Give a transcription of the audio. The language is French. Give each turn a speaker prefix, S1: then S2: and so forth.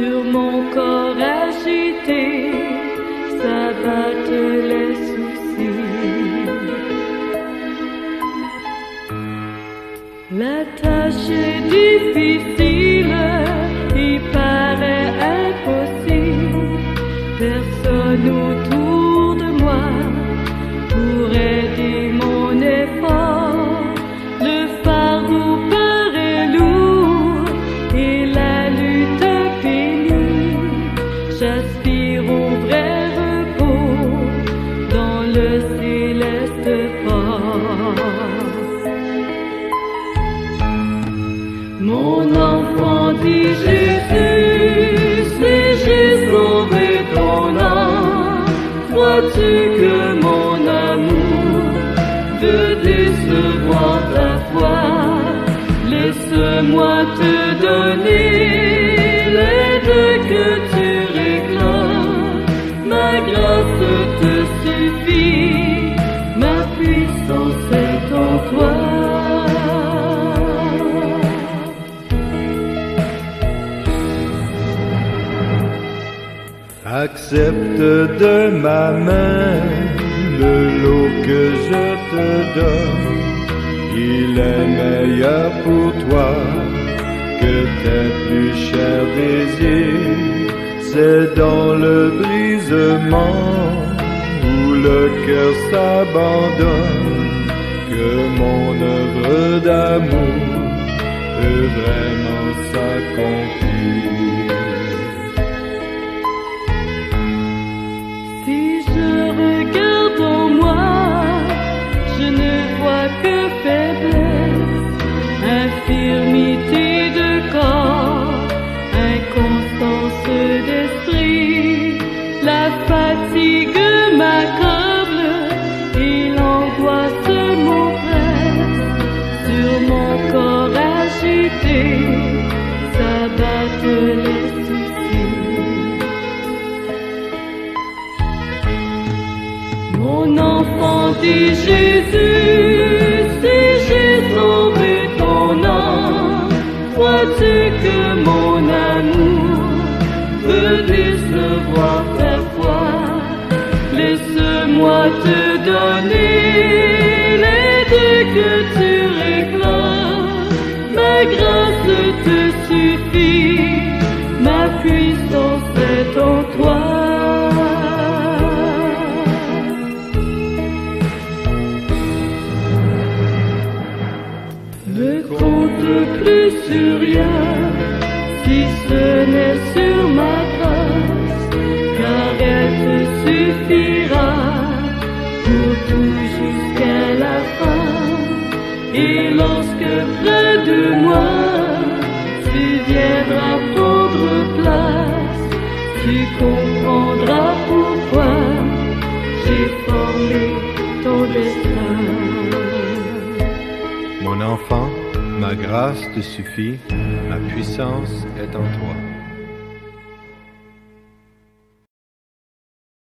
S1: sur mon corps agité, s'abattent les soucis. La tâche est difficile, il paraît impossible. Personne autour de moi pour aider mon effort. Le fardeau paraît lourd et la lutte pénible. J'aspire au vrai repos dans le céleste port. Mon enfant, dit Jésus, si j'ai sauvé ton âme, crois-tu que mon amour veut décevoir ta foi? Laisse-moi te donner l'aide que tu réclames. Ma grâce te suffit, ma puissance est en toi.
S2: Accepte de ma main le lot que je te donne. Il est meilleur pour toi que tes plus chers désirs. C'est dans le brisement où le cœur s'abandonne que mon œuvre d'amour peut vraiment s'accomplir.
S1: Si je regarde en moi, je ne vois que faiblesse, infirmité de corps, inconstance d'esprit. La fatigue m'accable et l'angoisse m'oppresse. Sur mon corps agité, s'abattent les soucis. Mon enfant, dit Jésus, si j'ai sauvé ton âme, crois-tu que mon amour veut décevoir ta foi? Laisse-moi te donner l'aide que tu réclames. Ma grâce te suffit, ma puissance est en toi. Ne compte plus sur rien, si ce n'est sur ma grâce, car elle te suffira pour tout jusqu'à la fin. Et lorsque près de moi, tu viendras prendre place, tu comprendras pourquoi j'ai formé ton destin.
S2: Mon enfant, ma grâce te suffit, ma puissance est en toi.